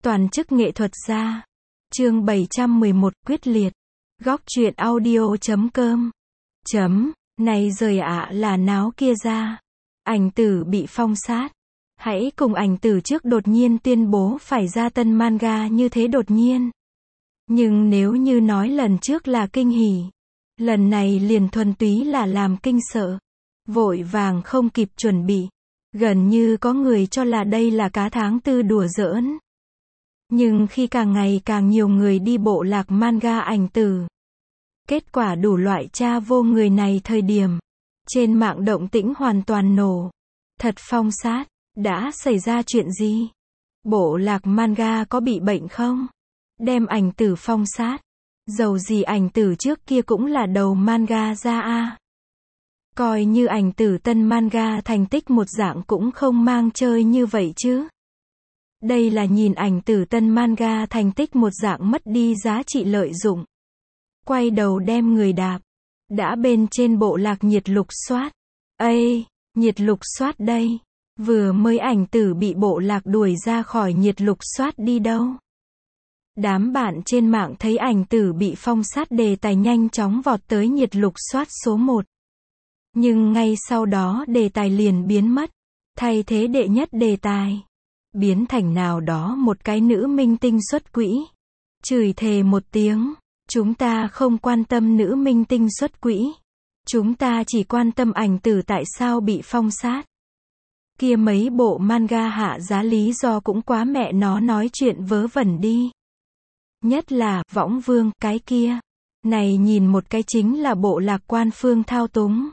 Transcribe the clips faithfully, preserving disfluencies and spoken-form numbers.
Toàn chức nghệ thuật gia. Chương bảy trăm mười một, quyết liệt. Góc truyện audio chấm com. Chấm, này rời ạ là náo kia ra. Ảnh tử bị phong sát. Hãy cùng ảnh tử trước đột nhiên tuyên bố phải ra tân manga như thế đột nhiên. Nhưng nếu như nói lần trước là kinh hỉ, lần này liền thuần túy là làm kinh sợ. Vội vàng không kịp chuẩn bị. Gần như có người cho là đây là cá tháng tư đùa giỡn. Nhưng khi càng ngày càng nhiều người đi bộ lạc manga ảnh tử, kết quả đủ loại tra vô người này thời điểm, trên mạng động tĩnh hoàn toàn nổ. Thật phong sát, đã xảy ra chuyện gì? Bộ lạc manga có bị bệnh không? Đem ảnh tử phong sát. Dầu gì ảnh tử trước kia cũng là đầu manga ra a. Coi như ảnh tử tân manga thành tích một dạng cũng không mang chơi như vậy chứ. Đây là nhìn ảnh tử tân manga thành tích một dạng mất đi giá trị lợi dụng. Quay đầu đem người đạp. Đã bên trên bộ lạc nhiệt lục soát. Ây, nhiệt lục soát đây. Vừa mới ảnh tử bị bộ lạc đuổi ra khỏi nhiệt lục soát đi đâu. Đám bạn trên mạng thấy ảnh tử bị phong sát đề tài nhanh chóng vọt tới nhiệt lục soát số một. Nhưng ngay sau đó đề tài liền biến mất. Thay thế đệ nhất đề tài. Biến thành nào đó một cái nữ minh tinh xuất quỹ. Chửi thề một tiếng. Chúng ta không quan tâm nữ minh tinh xuất quỹ. Chúng ta chỉ quan tâm ảnh tử tại sao bị phong sát. Kia mấy bộ manga hạ giá lý do cũng quá mẹ nó nói chuyện vớ vẩn đi. Nhất là, Võng Vương, cái kia. Này nhìn một cái chính là bộ lạc quan phương thao túng.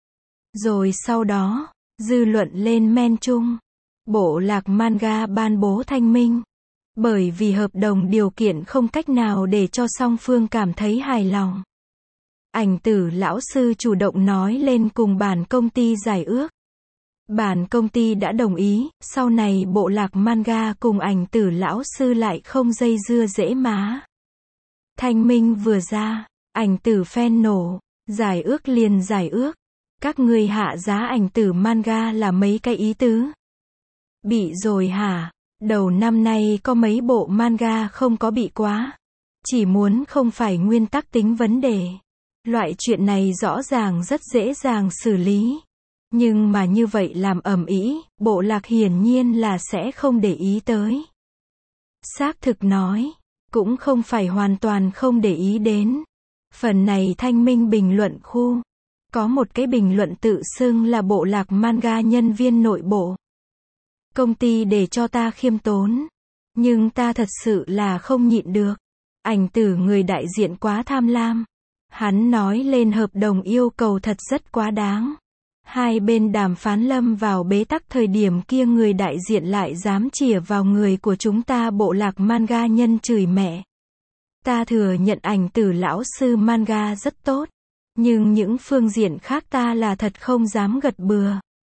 Rồi sau đó, dư luận lên men chung. Bộ lạc manga ban bố thanh minh. Bởi vì hợp đồng điều kiện không cách nào để cho song phương cảm thấy hài lòng. Ảnh tử lão sư chủ động nói lên cùng bản công ty giải ước. Bản công ty đã đồng ý, sau này bộ lạc manga cùng ảnh tử lão sư lại không dây dưa dễ má. Thanh minh vừa ra, ảnh tử fan nổ, giải ước liền giải ước. Các người hạ giá ảnh tử manga là mấy cái ý tứ. Bị rồi hả? Đầu năm nay có mấy bộ manga không có bị quá. Chỉ muốn không phải nguyên tắc tính vấn đề. Loại chuyện này rõ ràng rất dễ dàng xử lý. Nhưng mà như vậy làm ầm ĩ, bộ lạc hiển nhiên là sẽ không để ý tới. Xác thực nói, cũng không phải hoàn toàn không để ý đến. Phần này thanh minh bình luận khu. Có một cái bình luận tự xưng là bộ lạc manga nhân viên nội bộ. Công ty để cho ta khiêm tốn. Nhưng ta thật sự là không nhịn được. Ảnh tử người đại diện quá tham lam. Hắn nói lên hợp đồng yêu cầu thật rất quá đáng. Hai bên đàm phán lâm vào bế tắc thời điểm kia người đại diện lại dám chĩa vào người của chúng ta bộ lạc manga nhân chửi mẹ. Ta thừa nhận ảnh tử lão sư manga rất tốt. Nhưng những phương diện khác ta là thật không dám gật bừa.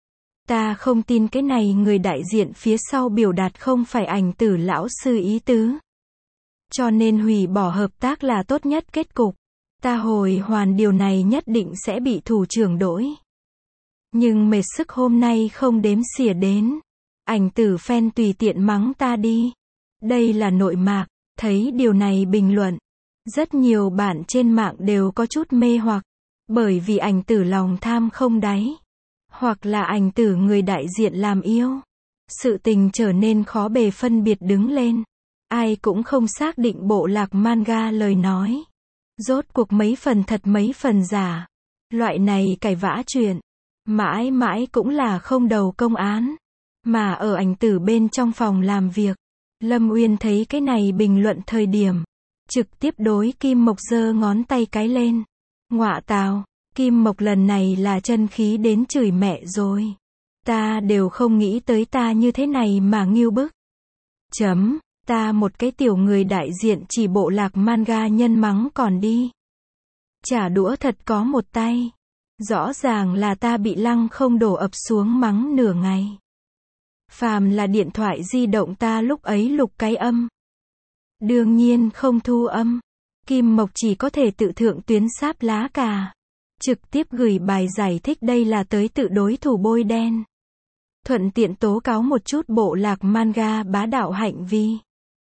Ta không tin cái này người đại diện phía sau biểu đạt không phải ảnh tử lão sư ý tứ. Cho nên hủy bỏ hợp tác là tốt nhất kết cục. Ta hồi hoàn điều này nhất định sẽ bị thủ trưởng đổi. Nhưng mệt sức hôm nay không đếm xỉa đến. Ảnh tử fan tùy tiện mắng ta đi. Đây là nội mạc, thấy điều này bình luận. Rất nhiều bạn trên mạng đều có chút mê hoặc. Bởi vì ảnh tử lòng tham không đáy. Hoặc là ảnh tử người đại diện làm yêu. Sự tình trở nên khó bề phân biệt đứng lên. Ai cũng không xác định bộ lạc manga lời nói. Rốt cuộc mấy phần thật mấy phần giả. Loại này cãi vã chuyện. Mãi mãi cũng là không đầu công án. Mà ở ảnh tử bên trong phòng làm việc. Lâm Uyên thấy cái này bình luận thời điểm. Trực tiếp đối Kim Mộc giơ ngón tay cái lên. Ngọa tào. Kim Mộc lần này là chân khí đến chửi mẹ rồi. Ta đều không nghĩ tới ta như thế này mà nghiêu bức. Chấm, ta một cái tiểu người đại diện chỉ bộ lạc manga nhân mắng còn đi. Trả đũa thật có một tay. Rõ ràng là ta bị lăng không đổ ập xuống mắng nửa ngày. Phàm là điện thoại di động ta lúc ấy lục cái âm. Đương nhiên không thu âm. Kim Mộc chỉ có thể tự thượng tuyến sáp lá cà. Trực tiếp gửi bài giải thích đây là tới tự đối thủ bôi đen. Thuận tiện tố cáo một chút bộ lạc manga bá đạo hành vi.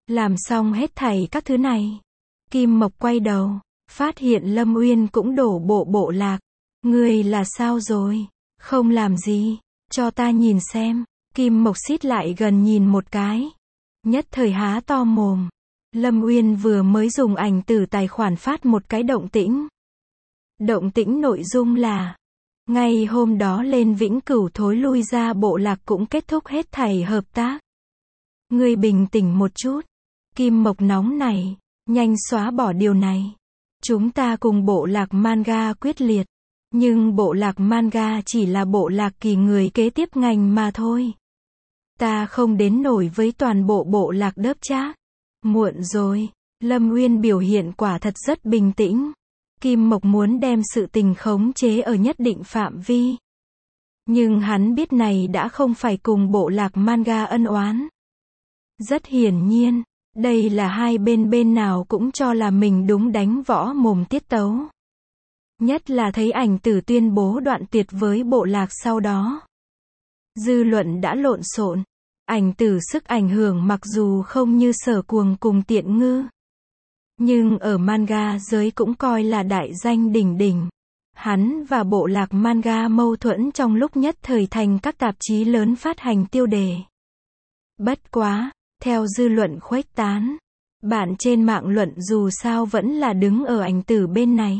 Làm xong hết thảy các thứ này. Kim Mộc quay đầu, phát hiện Lâm Uyên cũng đổ bộ bộ lạc. Ngươi là sao rồi? Không làm gì, cho ta nhìn xem. Kim Mộc xít lại gần nhìn một cái. Nhất thời há to mồm. Lâm Uyên vừa mới dùng ảnh từ tài khoản phát một cái động tĩnh. Động tĩnh nội dung là, ngay hôm đó lên Vĩnh Cửu thối lui ra bộ lạc cũng kết thúc hết thảy hợp tác. Ngươi bình tĩnh một chút. Kim Mộc nóng này, nhanh xóa bỏ điều này. Chúng ta cùng bộ lạc manga quyết liệt. Nhưng bộ lạc manga chỉ là bộ lạc kỳ người kế tiếp ngành mà thôi. Ta không đến nổi với toàn bộ bộ lạc đớp chác. Muộn rồi. Lâm Uyên biểu hiện quả thật rất bình tĩnh. Kim Mộc muốn đem sự tình khống chế ở nhất định phạm vi. Nhưng hắn biết này đã không phải cùng bộ lạc manga ân oán. Rất hiển nhiên, đây là hai bên bên nào cũng cho là mình đúng đánh võ mồm tiết tấu. Nhất là thấy ảnh tử tuyên bố đoạn tuyệt với bộ lạc sau đó. Dư luận đã lộn xộn. Ảnh tử sức ảnh hưởng mặc dù không như Sở Cuồng cùng Tiện Ngư. Nhưng ở manga giới cũng coi là đại danh đỉnh đỉnh. Hắn và bộ lạc manga mâu thuẫn trong lúc nhất thời thành các tạp chí lớn phát hành tiêu đề. Bất quá, theo dư luận khuếch tán, bạn trên mạng luận dù sao vẫn là đứng ở ảnh tử bên này.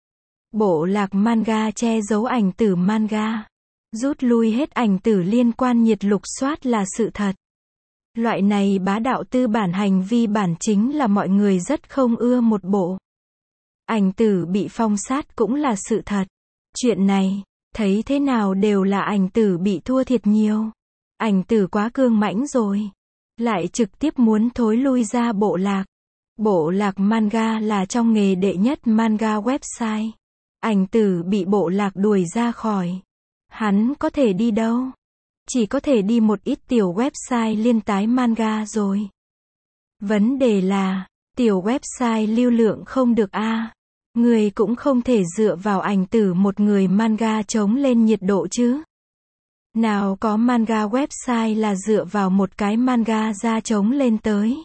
Bộ lạc manga che giấu ảnh tử manga. Rút lui hết ảnh tử liên quan nhiệt lục soát là sự thật. Loại này bá đạo tư bản hành vi bản chính là mọi người rất không ưa một bộ. Ảnh tử bị phong sát cũng là sự thật. Chuyện này, thấy thế nào đều là ảnh tử bị thua thiệt nhiều. Ảnh tử quá cương mãnh rồi. Lại trực tiếp muốn thối lui ra bộ lạc. Bộ lạc manga là trong nghề đệ nhất manga website. Ảnh tử bị bộ lạc đuổi ra khỏi. Hắn có thể đi đâu? Chỉ có thể đi một ít tiểu website liên tái manga rồi. Vấn đề là, tiểu website lưu lượng không được a. À. Người cũng không thể dựa vào ảnh tử một người manga chống lên nhiệt độ chứ. Nào có manga website là dựa vào một cái manga ra chống lên tới.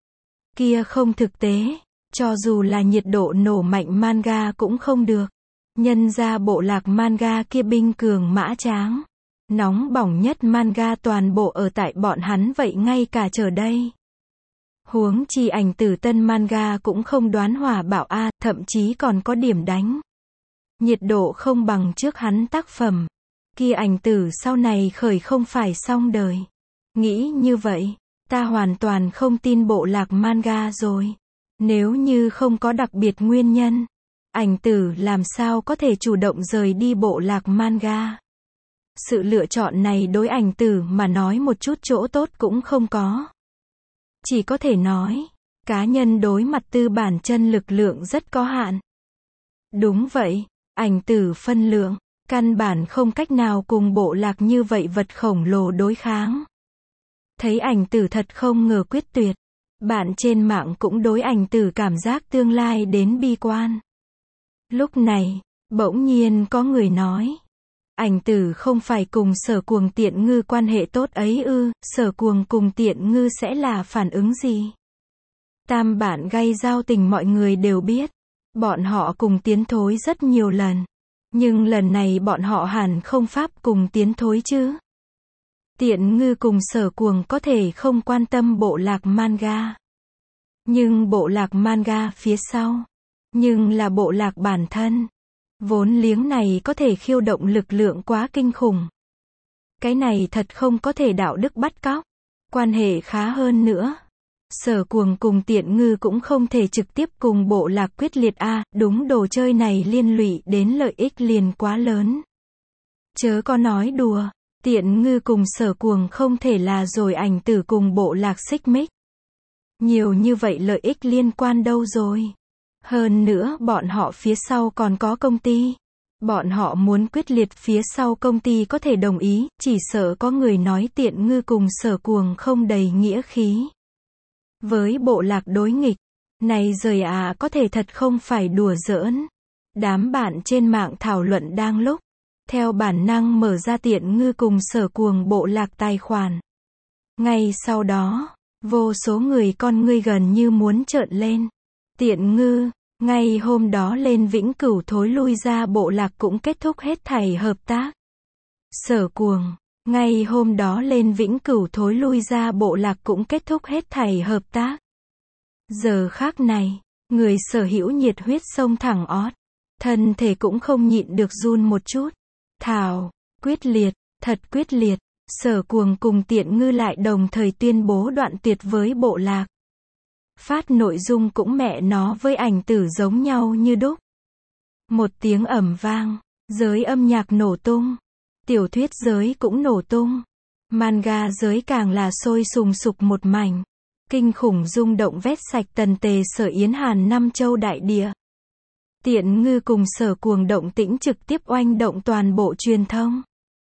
Kia không thực tế, cho dù là nhiệt độ nổ mạnh manga cũng không được. Nhân ra bộ lạc manga kia binh cường mã tráng. Nóng bỏng nhất manga toàn bộ ở tại bọn hắn vậy ngay cả chờ đây. Huống chi ảnh tử tân manga cũng không đoán hỏa bạo a, thậm chí còn có điểm đánh. Nhiệt độ không bằng trước hắn tác phẩm. Kia ảnh tử sau này khởi không phải xong đời. Nghĩ như vậy, ta hoàn toàn không tin bộ lạc manga rồi. Nếu như không có đặc biệt nguyên nhân, ảnh tử làm sao có thể chủ động rời đi bộ lạc manga. Sự lựa chọn này đối ảnh tử mà nói một chút chỗ tốt cũng không có. Chỉ có thể nói, cá nhân đối mặt tư bản chân lực lượng rất có hạn. Đúng vậy, ảnh tử phân lượng, căn bản không cách nào cùng bộ lạc như vậy vật khổng lồ đối kháng. Thấy ảnh tử thật không ngờ quyết tuyệt. Bạn trên mạng cũng đối ảnh tử cảm giác tương lai đến bi quan. Lúc này, bỗng nhiên có người nói. Ảnh tử không phải cùng Sở Cuồng Tiện Ngư quan hệ tốt ấy ư, Sở Cuồng cùng Tiện Ngư sẽ là phản ứng gì? Tam bản gây giao tình mọi người đều biết. Bọn họ cùng tiến thối rất nhiều lần. Nhưng lần này bọn họ hẳn không pháp cùng tiến thối chứ. Tiện Ngư cùng Sở Cuồng có thể không quan tâm bộ lạc manga. Nhưng bộ lạc manga phía sau. Nhưng là bộ lạc bản thân. Vốn liếng này có thể khiêu động lực lượng quá kinh khủng. Cái này thật không có thể đạo đức bắt cóc. Quan hệ khá hơn nữa. Sở Cuồng cùng Tiện Ngư cũng không thể trực tiếp cùng bộ lạc quyết liệt a, à, đúng đồ chơi này liên lụy đến lợi ích liền quá lớn. Chớ có nói đùa, Tiện Ngư cùng Sở Cuồng không thể là rồi ảnh tử cùng bộ lạc xích mích. Nhiều như vậy lợi ích liên quan đâu rồi. Hơn nữa bọn họ phía sau còn có công ty. Bọn họ muốn quyết liệt phía sau công ty có thể đồng ý, chỉ sợ có người nói Tiện Ngư cùng Sở Cuồng không đầy nghĩa khí. Với bộ lạc đối nghịch, này rời à có thể thật không phải đùa giỡn. Đám bạn trên mạng thảo luận đang lúc, theo bản năng mở ra Tiện Ngư cùng Sở Cuồng bộ lạc tài khoản. Ngay sau đó, Vô số người con ngươi gần như muốn trợn lên. Tiện ngư, ngay hôm đó lên Vĩnh Cửu thối lui ra bộ lạc cũng kết thúc hết thảy hợp tác. Sở Cuồng, ngay hôm đó lên Vĩnh Cửu thối lui ra bộ lạc cũng kết thúc hết thảy hợp tác. Giờ khác này, người sở hữu nhiệt huyết xông thẳng ót, thân thể cũng không nhịn được run một chút. Thảo, quyết liệt, thật quyết liệt. Sở Cuồng cùng Tiện Ngư lại đồng thời tuyên bố đoạn tuyệt với bộ lạc. Phát nội dung cũng mẹ nó với ảnh tử giống nhau như đúc. Một tiếng ầm vang, giới âm nhạc nổ tung. Tiểu thuyết giới cũng nổ tung. Manga giới càng là sôi sùng sục một mảnh. Kinh khủng rung động vét sạch tần tề Sở Yến Hàn năm châu đại địa. Tiện Ngư cùng Sở Cuồng động tĩnh trực tiếp oanh động toàn bộ truyền thông.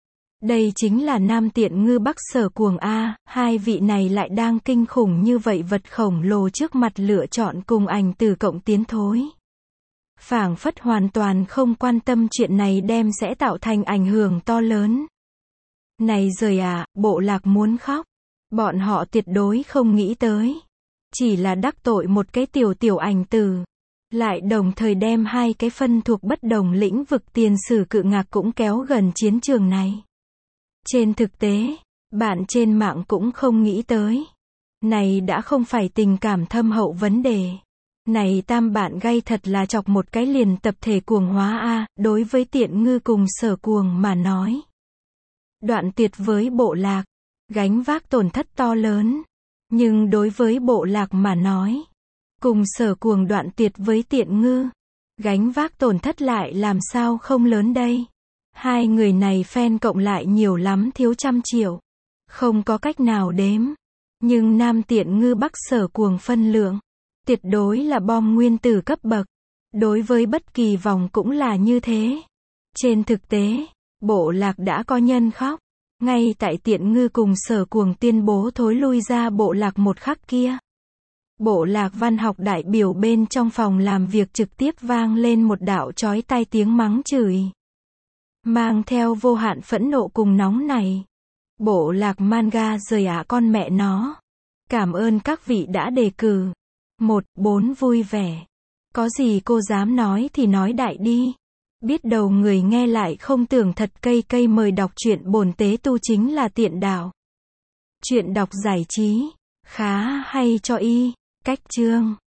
Đây chính là Nam Tiện Ngư Bắc Sở Cuồng A, hai vị này lại đang kinh khủng như vậy vật khổng lồ trước mặt lựa chọn cùng ảnh tử cộng tiến thối. Phảng phất hoàn toàn không quan tâm chuyện này đem sẽ tạo thành ảnh hưởng to lớn. Này rời à, bộ lạc muốn khóc. Bọn họ tuyệt đối không nghĩ tới. Chỉ là đắc tội một cái tiểu tiểu ảnh tử. Lại đồng thời đem hai cái phân thuộc bất đồng lĩnh vực tiền sử cự ngạc cũng kéo gần chiến trường này. Trên thực tế, bạn trên mạng cũng không nghĩ tới. Này đã không phải tình cảm thâm hậu vấn đề. Này tam bạn gay thật là chọc một cái liền tập thể cuồng hóa a, đối với Tiện Ngư cùng Sở Cuồng mà nói. Đoạn tuyệt với bộ lạc, gánh vác tổn thất to lớn. Nhưng đối với bộ lạc mà nói, cùng Sở Cuồng đoạn tuyệt với Tiện Ngư, gánh vác tổn thất lại làm sao không lớn đây. Hai người này fan cộng lại nhiều lắm thiếu trăm triệu. Không có cách nào đếm. Nhưng Nam Tiện Ngư Bắc Sở Cuồng phân lượng, tuyệt đối là bom nguyên tử cấp bậc. Đối với bất kỳ vòng cũng là như thế. Trên thực tế, bộ lạc đã có nhân khóc. Ngay tại Tiện Ngư cùng Sở Cuồng tuyên bố thối lui ra bộ lạc một khắc kia. Bộ lạc văn học đại biểu bên trong phòng làm việc trực tiếp vang lên một đạo chói tai tiếng mắng chửi. Mang theo vô hạn phẫn nộ cùng nóng này. Bộ lạc manga rời ả con mẹ nó. Cảm ơn các vị đã đề cử. Một, bốn vui vẻ. Có gì cô dám nói thì nói đại đi. Biết đầu người nghe lại không tưởng thật cây cây mời đọc truyện bổn tế tu chính là tiện đạo. Chuyện đọc giải trí. Khá hay cho y. Cách chương.